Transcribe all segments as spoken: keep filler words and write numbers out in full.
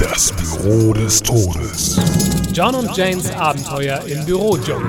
Das Büro des Todes. John und Janes Abenteuer im Bürodschungel.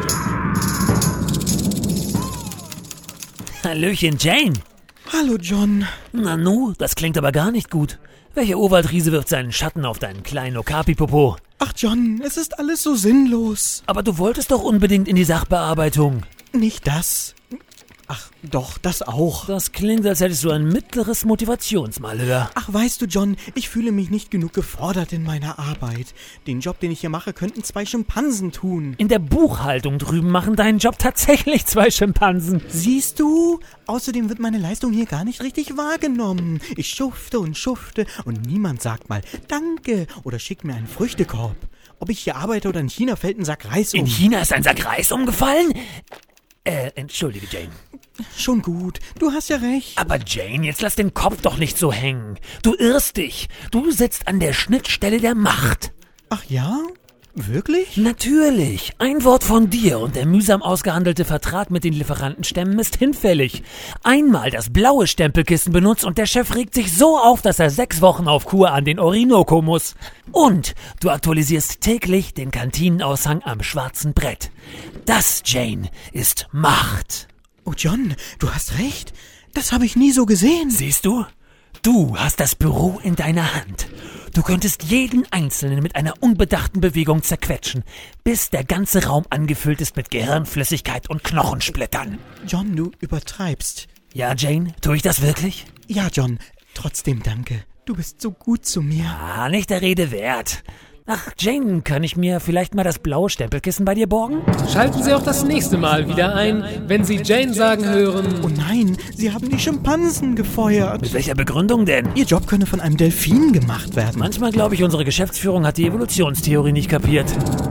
Hallöchen, Jane. Hallo, John. Nanu, das klingt aber gar nicht gut. Welcher Urwaldriese wirft seinen Schatten auf deinen kleinen Okapi-Popo? Ach, John, es ist alles so sinnlos. Aber du wolltest doch unbedingt in die Sachbearbeitung. Nicht das. Ach, doch, das auch. Das klingt, als hättest du ein mittleres Motivationsmalheur. Ach, weißt du, John, ich fühle mich nicht genug gefordert in meiner Arbeit. Den Job, den ich hier mache, könnten zwei Schimpansen tun. In der Buchhaltung drüben machen deinen Job tatsächlich zwei Schimpansen. Siehst du? Außerdem wird meine Leistung hier gar nicht richtig wahrgenommen. Ich schufte und schufte und niemand sagt mal Danke oder schickt mir einen Früchtekorb. Ob ich hier arbeite oder in China, fällt ein Sack Reis um. In China ist ein Sack Reis umgefallen? Äh, entschuldige, Jane. Schon gut, du hast ja recht. Aber Jane, jetzt lass den Kopf doch nicht so hängen. Du irrst dich. Du sitzt an der Schnittstelle der Macht. Ach ja? Wirklich? Natürlich. Ein Wort von dir und der mühsam ausgehandelte Vertrag mit den Lieferantenstämmen ist hinfällig. Einmal das blaue Stempelkissen benutzt und der Chef regt sich so auf, dass er sechs Wochen auf Kur an den Orinoco muss. Und du aktualisierst täglich den Kantinenaushang am schwarzen Brett. Das, Jane, ist Macht. Oh John, du hast recht. Das habe ich nie so gesehen. Siehst du? Du hast das Büro in deiner Hand. Du könntest jeden Einzelnen mit einer unbedachten Bewegung zerquetschen, bis der ganze Raum angefüllt ist mit Gehirnflüssigkeit und Knochensplittern. John, du übertreibst. Ja, Jane, tue ich das wirklich? Ja, John, trotzdem danke. Du bist so gut zu mir. Ah, nicht der Rede wert. Ach, Jane, kann ich mir vielleicht mal das blaue Stempelkissen bei dir borgen? Schalten Sie auch das nächste Mal wieder ein, wenn Sie Jane sagen hören: Oh nein, sie haben die Schimpansen gefeuert. Mit welcher Begründung denn? Ihr Job könne von einem Delfin gemacht werden. Manchmal glaube ich, unsere Geschäftsführung hat die Evolutionstheorie nicht kapiert.